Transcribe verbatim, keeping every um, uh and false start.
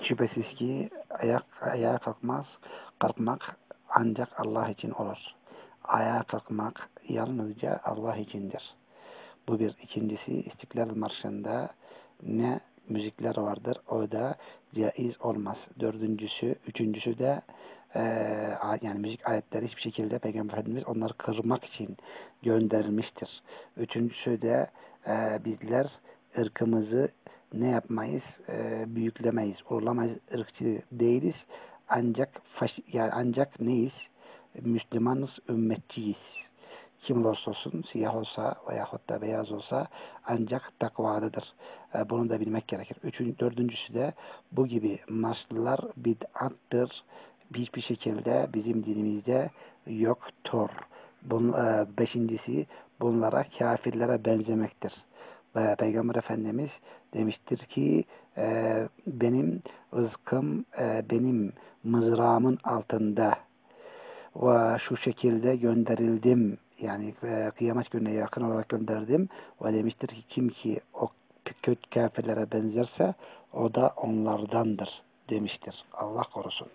Şüphesiz ki ayak, ayağa kalkmaz, kalkmak ancak Allah için olur. Ayağa kalkmak yalnızca Allah içindir. Bu bir. İkincisi, İstiklal Marşı'nda ne müzikler vardır, o da caiz olmaz. Dördüncüsü, üçüncüsü de e, yani müzik ayetleri hiçbir şekilde Peygamber Efendimiz onları kırmak için gönderilmiştir. Üçüncüsü de e, bizler ırkımızı ne yapmayız? E, büyüklemeyiz, uğurlamayız, ırkçı değiliz. Ancak faş, yani ancak neyiz? Müslümanız, ümmetçiyiz. Kim olursa olsun, siyah olsa veyahut da beyaz olsa ancak takvalıdır. E, bunu da bilmek gerekir. Üçüncü, dördüncüsü de bu gibi maçlar bid'attır. Hiçbir şekilde bizim dinimizde yoktur. Bunun, e, beşincisi bunlara kafirlere benzemektir. Ve Peygamber Efendimiz demiştir ki e, benim rızkım e, benim mızrağımın altında ve şu şekilde gönderildim. Yani e, kıyamet gününe yakın olarak gönderdim. Ve demiştir ki kim ki o kötü kafirlere benzerse o da onlardandır demiştir. Allah korusun.